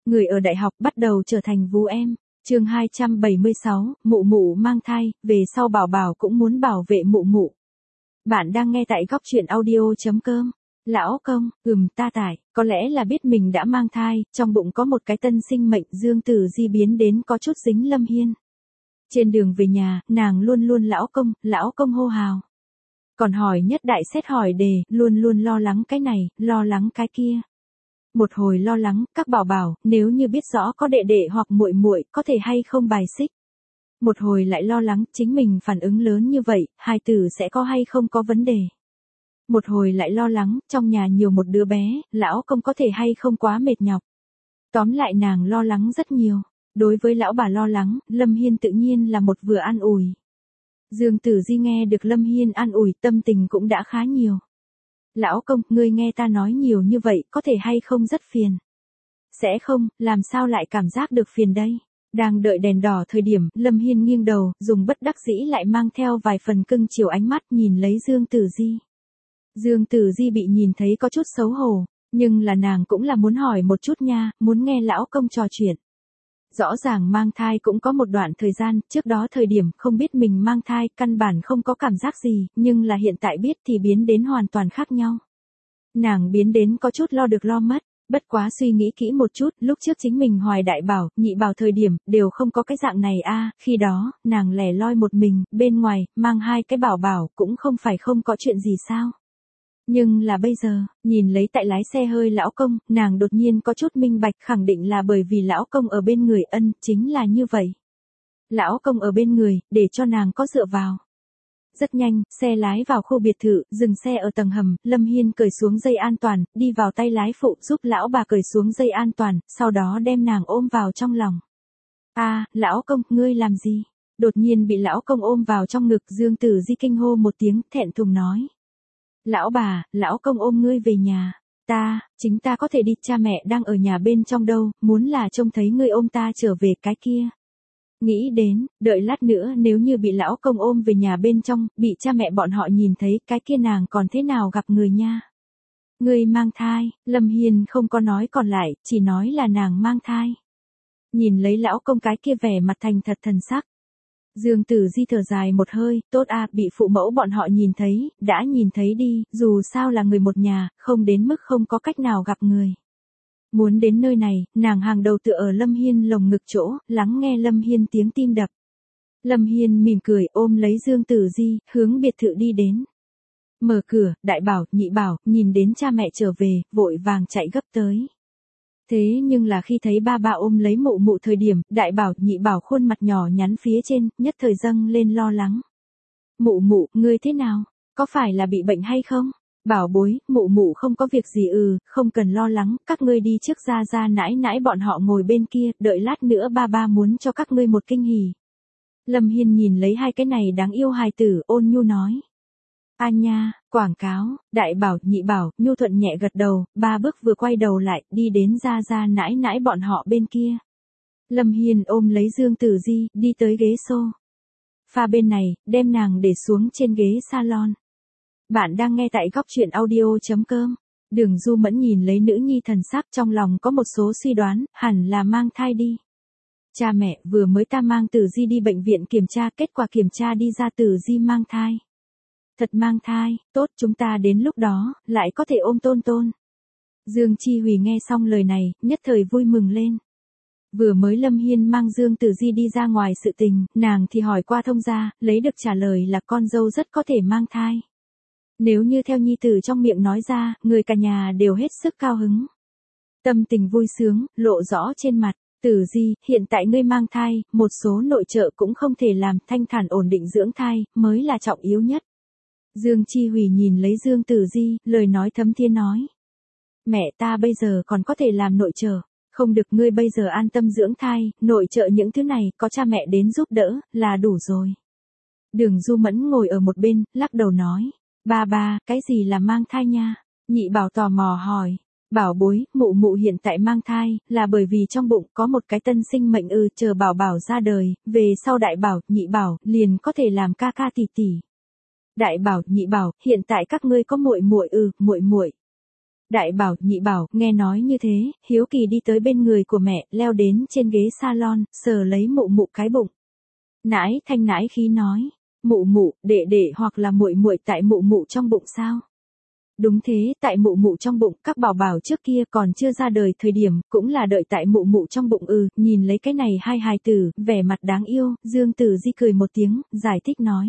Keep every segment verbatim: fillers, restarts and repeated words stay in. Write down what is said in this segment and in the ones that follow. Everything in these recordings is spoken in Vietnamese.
Người ở đại học bắt đầu trở thành vú em. Chương hai trăm bảy mươi sáu, mụ mụ mang thai, về sau bảo bảo cũng muốn bảo vệ mụ mụ. Bạn đang nghe tại góc truyện audio chấm com. Lão công, ừm ta tải, có lẽ là biết mình đã mang thai, trong bụng có một cái tân sinh mệnh, Dương Tử Di biến đến có chút dính Lâm Hiên. Trên đường về nhà, nàng luôn luôn lão công, lão công hô hào. Còn hỏi nhất đại xét hỏi đề, luôn luôn lo lắng cái này, lo lắng cái kia. Một hồi lo lắng, các bảo bảo, nếu như biết rõ có đệ đệ hoặc muội muội, có thể hay không bài xích. Một hồi lại lo lắng, chính mình phản ứng lớn như vậy, hài tử sẽ có hay không có vấn đề. Một hồi lại lo lắng, trong nhà nhiều một đứa bé, lão công có thể hay không quá mệt nhọc. Tóm lại nàng lo lắng rất nhiều. Đối với lão bà lo lắng, Lâm Hiên tự nhiên là một vừa an ủi. Dương Tử Di nghe được Lâm Hiên an ủi, tâm tình cũng đã khá nhiều. Lão công, ngươi nghe ta nói nhiều như vậy, có thể hay không rất phiền. Sẽ không, làm sao lại cảm giác được phiền đây? Đang đợi đèn đỏ thời điểm, Lâm Hiên nghiêng đầu, dùng bất đắc dĩ lại mang theo vài phần cưng chiều ánh mắt nhìn lấy Dương Tử Di. Dương Tử Di bị nhìn thấy có chút xấu hổ, nhưng là nàng cũng là muốn hỏi một chút nha, muốn nghe lão công trò chuyện. Rõ ràng mang thai cũng có một đoạn thời gian, trước đó thời điểm không biết mình mang thai, căn bản không có cảm giác gì, nhưng là hiện tại biết thì biến đến hoàn toàn khác nhau. Nàng biến đến có chút lo được lo mất, bất quá suy nghĩ kỹ một chút, lúc trước chính mình hoài đại bảo, nhị bảo thời điểm, đều không có cái dạng này a, khi đó, nàng lẻ loi một mình, bên ngoài, mang hai cái bảo bảo, cũng không phải không có chuyện gì sao. Nhưng là bây giờ, nhìn lấy tại lái xe hơi lão công, nàng đột nhiên có chút minh bạch, khẳng định là bởi vì lão công ở bên người, ân, chính là như vậy. Lão công ở bên người, để cho nàng có dựa vào. Rất nhanh, xe lái vào khu biệt thự, dừng xe ở tầng hầm, Lâm Hiên cởi xuống dây an toàn, đi vào tay lái phụ giúp lão bà cởi xuống dây an toàn, sau đó đem nàng ôm vào trong lòng. A, lão công, ngươi làm gì? Đột nhiên bị lão công ôm vào trong ngực, Dương Tử Di kinh hô một tiếng, thẹn thùng nói. Lão bà, lão công ôm ngươi về nhà. Ta, chính ta có thể đi, cha mẹ đang ở nhà bên trong đâu, muốn là trông thấy ngươi ôm ta trở về cái kia. Nghĩ đến, đợi lát nữa nếu như bị lão công ôm về nhà bên trong, bị cha mẹ bọn họ nhìn thấy, cái kia nàng còn thế nào gặp người nha. Ngươi mang thai, Lâm Hiên không có nói còn lại, chỉ nói là nàng mang thai. Nhìn lấy lão công cái kia vẻ mặt thành thật thần sắc. Dương Tử Di thở dài một hơi, tốt a, bị phụ mẫu bọn họ nhìn thấy, đã nhìn thấy đi, dù sao là người một nhà, không đến mức không có cách nào gặp người. Muốn đến nơi này, nàng hàng đầu tựa ở Lâm Hiên lồng ngực chỗ, lắng nghe Lâm Hiên tiếng tim đập. Lâm Hiên mỉm cười ôm lấy Dương Tử Di, hướng biệt thự đi đến. Mở cửa, đại bảo, nhị bảo, nhìn đến cha mẹ trở về, vội vàng chạy gấp tới. Thế nhưng là khi thấy ba ba ôm lấy mụ mụ thời điểm, đại bảo, nhị bảo khuôn mặt nhỏ nhắn phía trên, nhất thời dâng lên lo lắng. Mụ mụ, ngươi thế nào? Có phải là bị bệnh hay không? Bảo bối, mụ mụ không có việc gì ừ, không cần lo lắng, các ngươi đi trước ra ra nãi nãi bọn họ ngồi bên kia, đợi lát nữa ba ba muốn cho các ngươi một kinh hỉ. Lâm Hiên nhìn lấy hai cái này đáng yêu hài tử, ôn nhu nói. A nha, quảng cáo, đại bảo, nhị bảo, nhu thuận nhẹ gật đầu, ba bước vừa quay đầu lại, đi đến ra ra nãi nãi bọn họ bên kia. Lâm Hiên ôm lấy Dương Tử Di, đi tới ghế xô. Pha bên này, đem nàng để xuống trên ghế salon. Bạn đang nghe tại góc truyện audio chấm com. Đường Du Mẫn nhìn lấy nữ nhi thần sắc, trong lòng có một số suy đoán, hẳn là mang thai đi. Cha mẹ, vừa mới ta mang Tử Di đi bệnh viện kiểm tra, kết quả kiểm tra đi ra Tử Di mang thai. Thật mang thai, tốt, chúng ta đến lúc đó, lại có thể ôm tôn tôn. Dương Chi Hủy nghe xong lời này, nhất thời vui mừng lên. Vừa mới Lâm Hiên mang Dương Tử Di đi ra ngoài sự tình, nàng thì hỏi qua thông gia, lấy được trả lời là con dâu rất có thể mang thai. Nếu như theo nhi tử trong miệng nói ra, người cả nhà đều hết sức cao hứng. Tâm tình vui sướng, lộ rõ trên mặt. Tử Di, hiện tại ngươi mang thai, một số nội trợ cũng không thể làm, thanh thản ổn định dưỡng thai, mới là trọng yếu nhất. Dương Chi Hủy nhìn lấy Dương Tử Di, lời nói thấm thiên nói. Mẹ ta bây giờ còn có thể làm nội trợ, không được, ngươi bây giờ an tâm dưỡng thai, nội trợ những thứ này, có cha mẹ đến giúp đỡ, là đủ rồi. Đường Du Mẫn ngồi ở một bên, lắc đầu nói. Ba ba, cái gì là mang thai nha? Nhị bảo tò mò hỏi. Bảo bối, mụ mụ hiện tại mang thai, là bởi vì trong bụng có một cái tân sinh mệnh ư, chờ bảo bảo ra đời, về sau đại bảo, nhị bảo, liền có thể làm ca ca tỷ tỷ. Đại bảo, nhị bảo, hiện tại các ngươi có muội muội ư, muội muội. Đại bảo, nhị bảo, nghe nói như thế, hiếu kỳ đi tới bên người của mẹ, leo đến trên ghế salon, sờ lấy mụ mụ cái bụng. Nãi thanh nãi khí nói, mụ mụ, đệ đệ hoặc là muội muội tại mụ mụ trong bụng sao? Đúng thế, tại mụ mụ trong bụng, các bảo bảo trước kia còn chưa ra đời thời điểm, cũng là đợi tại mụ mụ trong bụng. Ừ, nhìn lấy cái này hai hài tử, vẻ mặt đáng yêu, Dương Tử Di cười một tiếng, giải thích nói.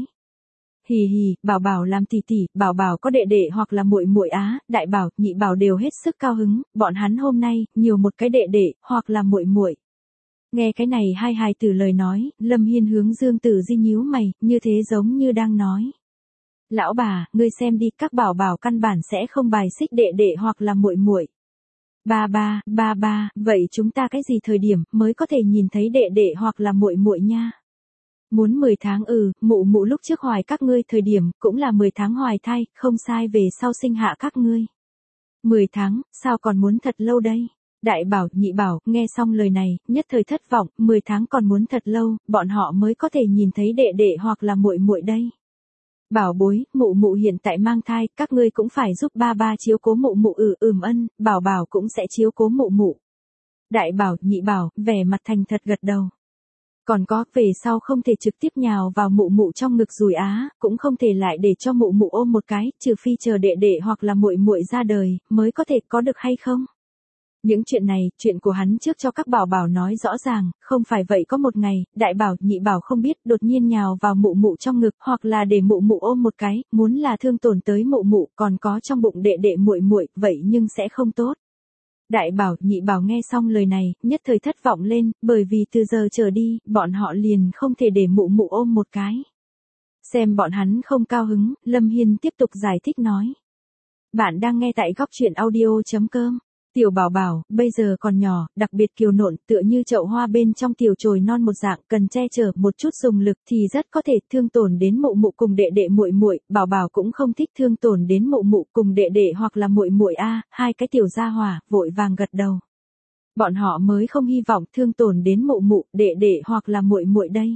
Hì hì, bảo bảo làm tỷ tỷ, bảo bảo có đệ đệ hoặc là muội muội á, đại bảo, nhị bảo đều hết sức cao hứng, bọn hắn hôm nay, nhiều một cái đệ đệ, hoặc là muội muội. Nghe cái này hai hài tử lời nói, Lâm Hiên hướng Dương Tử Di nhíu mày, như thế giống như đang nói. Lão bà, ngươi xem đi, các bảo bảo căn bản sẽ không bài xích đệ đệ hoặc là muội muội. Ba ba, ba ba, vậy chúng ta cái gì thời điểm mới có thể nhìn thấy đệ đệ hoặc là muội muội nha? Muốn mười tháng. Ừ, mụ mụ lúc trước hoài các ngươi thời điểm, cũng là mười tháng hoài thai, không sai, về sau sinh hạ các ngươi. mười tháng, sao còn muốn thật lâu đây? Đại bảo, nhị bảo, nghe xong lời này, nhất thời thất vọng, mười tháng còn muốn thật lâu, bọn họ mới có thể nhìn thấy đệ đệ hoặc là muội muội đây. Bảo bối, mụ mụ hiện tại mang thai, các ngươi cũng phải giúp ba ba chiếu cố mụ mụ. Ừ, ừm ân, bảo bảo cũng sẽ chiếu cố mụ mụ. Đại bảo, nhị bảo, vẻ mặt thành thật gật đầu. Còn có, về sau không thể trực tiếp nhào vào mụ mụ trong ngực rồi á, cũng không thể lại để cho mụ mụ ôm một cái, trừ phi chờ đệ đệ hoặc là muội muội ra đời, mới có thể có được hay không? Những chuyện này, chuyện của hắn trước cho các bảo bảo nói rõ ràng, không phải vậy có một ngày, đại bảo, nhị bảo không biết, đột nhiên nhào vào mụ mụ trong ngực, hoặc là để mụ mụ ôm một cái, muốn là thương tổn tới mụ mụ, còn có trong bụng đệ đệ muội muội, vậy nhưng sẽ không tốt. Đại bảo, nhị bảo nghe xong lời này, nhất thời thất vọng lên, bởi vì từ giờ trở đi, bọn họ liền không thể để mụ mụ ôm một cái. Xem bọn hắn không cao hứng, Lâm Hiên tiếp tục giải thích nói. Bạn đang nghe tại góc truyện audio.com. Tiểu bảo bảo, bây giờ còn nhỏ, đặc biệt kiều nộn, tựa như chậu hoa bên trong tiểu chồi non một dạng, cần che chở một chút dùng lực thì rất có thể thương tổn đến mụ mụ cùng đệ đệ muội muội. Bảo bảo cũng không thích thương tổn đến mụ mụ cùng đệ đệ hoặc là muội muội a. Hai cái tiểu gia hỏa vội vàng gật đầu. Bọn họ mới không hy vọng thương tổn đến mụ mụ, đệ đệ hoặc là muội muội đây.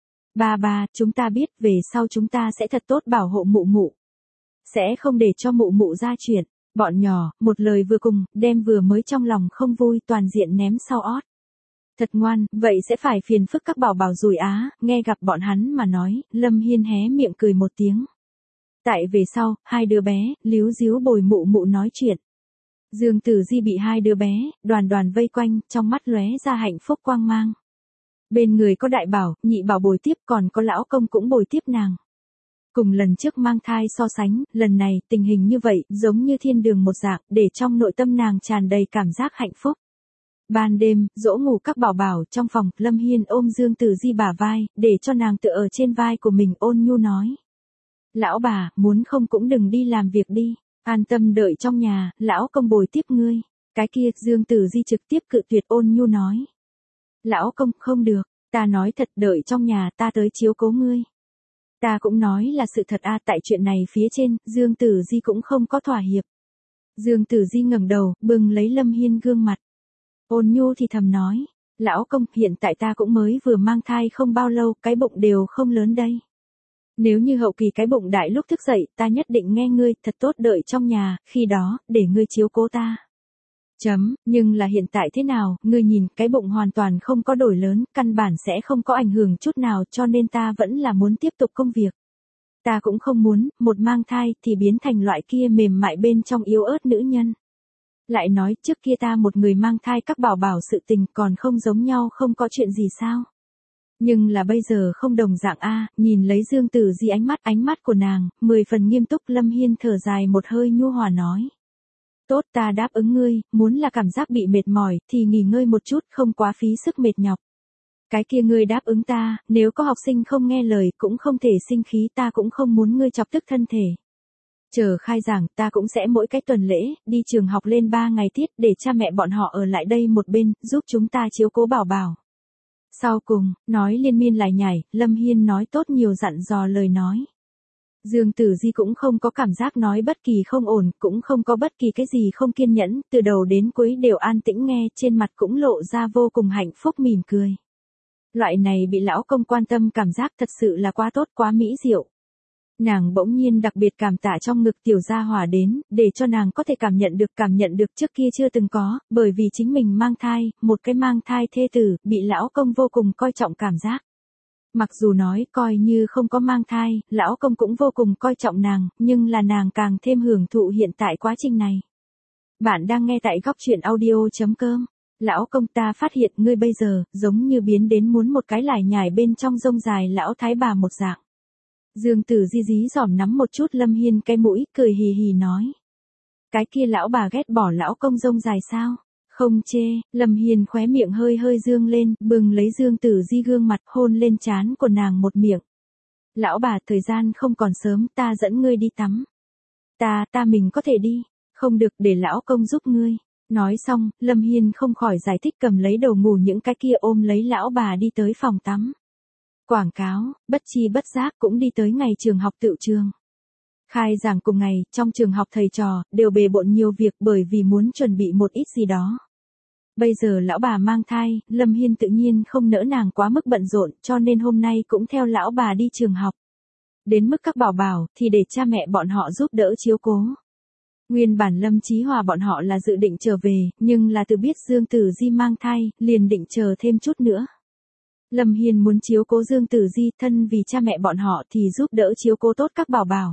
Ba ba, chúng ta biết, về sau chúng ta sẽ thật tốt bảo hộ mụ mụ. Sẽ không để cho mụ mụ ra chuyện. Bọn nhỏ, một lời vừa cùng, đem vừa mới trong lòng không vui toàn diện ném sau ót. Thật ngoan, vậy sẽ phải phiền phức các bảo bảo rồi á, nghe gặp bọn hắn mà nói, Lâm Hiên hé miệng cười một tiếng. Tại về sau, hai đứa bé, líu díu bồi mụ mụ nói chuyện. Dương Tử Di bị hai đứa bé, đoàn đoàn vây quanh, trong mắt lóe ra hạnh phúc quang mang. Bên người có đại bảo, nhị bảo bồi tiếp, còn có lão công cũng bồi tiếp nàng. Cùng lần trước mang thai so sánh, lần này, tình hình như vậy, giống như thiên đường một dạng, để trong nội tâm nàng tràn đầy cảm giác hạnh phúc. Ban đêm, dỗ ngủ các bảo bảo, trong phòng, Lâm Hiên ôm Dương Tử Di bả vai, để cho nàng tựa ở trên vai của mình, ôn nhu nói. Lão bà, muốn không cũng đừng đi làm việc đi, an tâm đợi trong nhà, lão công bồi tiếp ngươi. Cái kia, Dương Tử Di trực tiếp cự tuyệt, ôn nhu nói. Lão công, không được, ta nói thật, đợi trong nhà, ta tới chiếu cố ngươi. Ta cũng nói là sự thật a. Tại chuyện này phía trên, Dương Tử Di cũng không có thỏa hiệp. Dương Tử Di ngẩng đầu, bừng lấy Lâm Hiên gương mặt. Ôn nhu thì thầm nói, lão công, hiện tại ta cũng mới vừa mang thai không bao lâu, cái bụng đều không lớn đây. Nếu như hậu kỳ cái bụng đại lúc thức dậy, ta nhất định nghe ngươi, thật tốt đợi trong nhà, khi đó, để ngươi chiếu cố ta. Chấm, nhưng là hiện tại thế nào, ngươi nhìn, cái bụng hoàn toàn không có đổi lớn, căn bản sẽ không có ảnh hưởng chút nào, cho nên ta vẫn là muốn tiếp tục công việc. Ta cũng không muốn, một mang thai, thì biến thành loại kia mềm mại bên trong yếu ớt nữ nhân. Lại nói, trước kia ta một người mang thai các bảo bảo sự tình còn không giống nhau, không có chuyện gì sao. Nhưng là bây giờ không đồng dạng a. Nhìn lấy Dương Tử Di ánh mắt, ánh mắt của nàng, mười phần nghiêm túc. Lâm Hiên thở dài một hơi nhu hòa nói. Tốt, ta đáp ứng ngươi, muốn là cảm giác bị mệt mỏi, thì nghỉ ngơi một chút, không quá phí sức mệt nhọc. Cái kia ngươi đáp ứng ta, nếu có học sinh không nghe lời, cũng không thể sinh khí, ta cũng không muốn ngươi chọc tức thân thể. Chờ khai giảng, ta cũng sẽ mỗi cái tuần lễ, đi trường học lên ba ngày tiết, để cha mẹ bọn họ ở lại đây một bên, giúp chúng ta chiếu cố bảo bảo. Sau cùng, nói liên miên lại nhảy, Lâm Hiên nói tốt nhiều dặn dò lời nói. Dương Tử Di cũng không có cảm giác nói bất kỳ không ổn, cũng không có bất kỳ cái gì không kiên nhẫn, từ đầu đến cuối đều an tĩnh nghe, trên mặt cũng lộ ra vô cùng hạnh phúc mỉm cười. Loại này bị lão công quan tâm cảm giác thật sự là quá tốt, quá mỹ diệu. Nàng bỗng nhiên đặc biệt cảm tạ trong ngực tiểu gia hỏa đến, để cho nàng có thể cảm nhận được cảm nhận được trước kia chưa từng có, bởi vì chính mình mang thai, một cái mang thai thê tử, bị lão công vô cùng coi trọng cảm giác. Mặc dù nói coi như không có mang thai, lão công cũng vô cùng coi trọng nàng, nhưng là nàng càng thêm hưởng thụ hiện tại quá trình này. Bạn đang nghe tại góc truyện audio.com. Lão công ta phát hiện ngươi bây giờ, giống như biến đến muốn một cái lải nhải bên trong rông dài lão thái bà một dạng. Dương Tử Di dí dỏm nắm một chút Lâm Hiên cái mũi, cười hì hì nói. Cái kia lão bà ghét bỏ lão công rông dài sao? Không chê, Lâm Hiên khóe miệng hơi hơi dương lên, bừng lấy Dương Tử Di gương mặt hôn lên trán của nàng một miệng. Lão bà, thời gian không còn sớm, ta dẫn ngươi đi tắm. Ta, ta mình có thể đi, không được để lão công giúp ngươi. Nói xong, Lâm Hiên không khỏi giải thích cầm lấy đầu ngủ những cái kia ôm lấy lão bà đi tới phòng tắm. Quảng cáo, bất chi bất giác cũng đi tới ngày trường học tựu trường. Khai giảng cùng ngày, trong trường học thầy trò, đều bề bộn nhiều việc bởi vì muốn chuẩn bị một ít gì đó. Bây giờ lão bà mang thai, Lâm Hiên tự nhiên không nỡ nàng quá mức bận rộn, cho nên hôm nay cũng theo lão bà đi trường học. Đến mức các bảo bảo, thì để cha mẹ bọn họ giúp đỡ chiếu cố. Nguyên bản Lâm Chí Hòa bọn họ là dự định trở về, nhưng là từ biết Dương Tử Di mang thai, liền định chờ thêm chút nữa. Lâm Hiên muốn chiếu cố Dương Tử Di thân vì cha mẹ bọn họ thì giúp đỡ chiếu cố tốt các bảo bảo.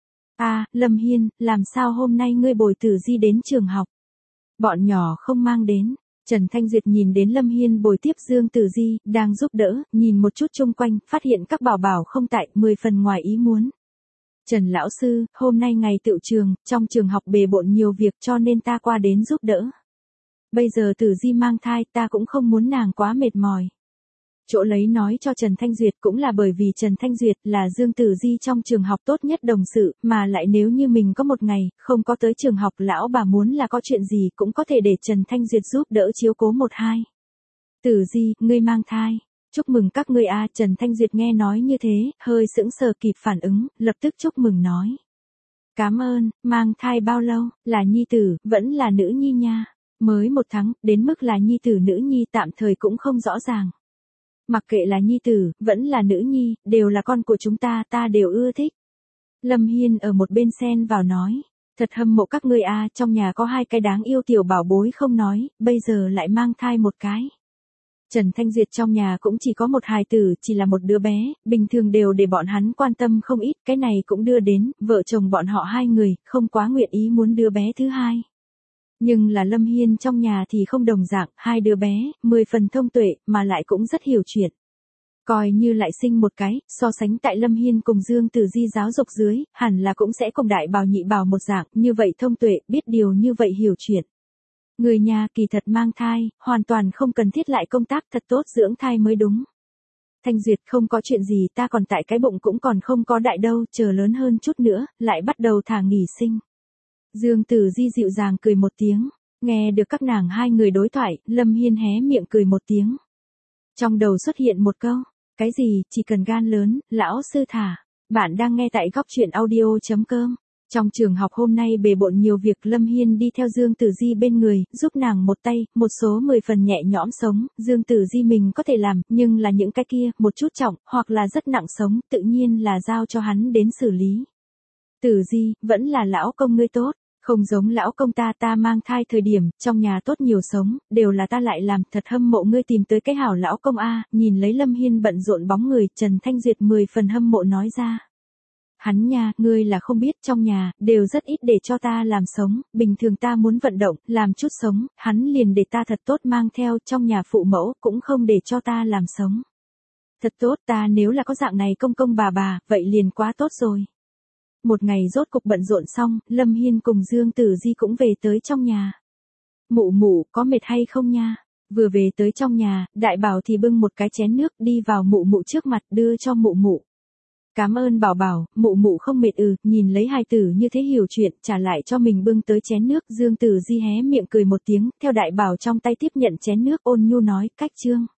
À, Lâm Hiên, làm sao hôm nay ngươi bồi Tử Di đến trường học? Bọn nhỏ không mang đến. Trần Thanh Duyệt nhìn đến Lâm Hiên bồi tiếp Dương Tử Di, đang giúp đỡ, nhìn một chút chung quanh, phát hiện các bảo bảo không tại, mười phần ngoài ý muốn. Trần lão sư, hôm nay ngày tựu trường, trong trường học bề bộn nhiều việc cho nên ta qua đến giúp đỡ. Bây giờ Tử Di mang thai, ta cũng không muốn nàng quá mệt mỏi. Chỗ lấy nói cho Trần Thanh Duyệt cũng là bởi vì Trần Thanh Duyệt là Dương Tử Di trong trường học tốt nhất đồng sự, mà lại nếu như mình có một ngày, không có tới trường học lão bà muốn là có chuyện gì cũng có thể để Trần Thanh Duyệt giúp đỡ chiếu cố một hai. Tử Di, ngươi mang thai. Chúc mừng các ngươi a. Trần Thanh Duyệt nghe nói như thế, hơi sững sờ kịp phản ứng, lập tức chúc mừng nói. Cảm ơn, mang thai bao lâu, là nhi tử, vẫn là nữ nhi nha. Mới một tháng, đến mức là nhi tử nữ nhi tạm thời cũng không rõ ràng. Mặc kệ là nhi tử, vẫn là nữ nhi, đều là con của chúng ta, ta đều ưa thích. Lâm Hiên ở một bên xen vào nói, thật hâm mộ các ngươi a, trong nhà có hai cái đáng yêu tiểu bảo bối không nói, bây giờ lại mang thai một cái. Trần Thanh Duyệt trong nhà cũng chỉ có một hài tử, chỉ là một đứa bé, bình thường đều để bọn hắn quan tâm không ít, cái này cũng đưa đến, vợ chồng bọn họ hai người, không quá nguyện ý muốn đứa bé thứ hai. Nhưng là Lâm Hiên trong nhà thì không đồng dạng, hai đứa bé, mười phần thông tuệ, mà lại cũng rất hiểu chuyện. Coi như lại sinh một cái, so sánh tại Lâm Hiên cùng Dương Tử Di giáo dục dưới, hẳn là cũng sẽ cùng đại bào nhị bào một dạng, như vậy thông tuệ, biết điều như vậy hiểu chuyện. Người nhà kỳ thật mang thai, hoàn toàn không cần thiết lại công tác thật tốt dưỡng thai mới đúng. Thanh Duyệt không có chuyện gì, ta còn tại cái bụng cũng còn không có đại đâu, chờ lớn hơn chút nữa, lại bắt đầu thả nghỉ sinh. Dương Tử Di dịu dàng cười một tiếng, nghe được các nàng hai người đối thoại, Lâm Hiên hé miệng cười một tiếng. Trong đầu xuất hiện một câu, cái gì, chỉ cần gan lớn, lão sư thả. Bạn đang nghe tại góc truyện audio.com. Trong trường học hôm nay bề bộn nhiều việc, Lâm Hiên đi theo Dương Tử Di bên người, giúp nàng một tay, một số mười phần nhẹ nhõm sống, Dương Tử Di mình có thể làm, nhưng là những cái kia, một chút trọng, hoặc là rất nặng sống, tự nhiên là giao cho hắn đến xử lý. Tử Di, vẫn là lão công ngươi tốt. Không giống lão công ta, ta mang thai thời điểm, trong nhà tốt nhiều sống, đều là ta lại làm, thật hâm mộ ngươi tìm tới cái hảo lão công a. Nhìn lấy Lâm Hiên bận rộn bóng người, Trần Thanh Duyệt mười phần hâm mộ nói ra. Hắn nha, ngươi là không biết, trong nhà, đều rất ít để cho ta làm sống, bình thường ta muốn vận động, làm chút sống, hắn liền để ta thật tốt mang theo, trong nhà phụ mẫu, cũng không để cho ta làm sống. Thật tốt, ta nếu là có dạng này công công bà bà, vậy liền quá tốt rồi. Một ngày rốt cục bận rộn xong, Lâm Hiên cùng Dương Tử Di cũng về tới trong nhà. Mụ mụ, có mệt hay không nha? Vừa về tới trong nhà, đại bảo thì bưng một cái chén nước đi vào mụ mụ trước mặt đưa cho mụ mụ. Cảm ơn bảo bảo, mụ mụ không mệt ừ, nhìn lấy hài tử như thế hiểu chuyện, trả lại cho mình bưng tới chén nước. Dương Tử Di hé miệng cười một tiếng, theo đại bảo trong tay tiếp nhận chén nước ôn nhu nói, cách trương.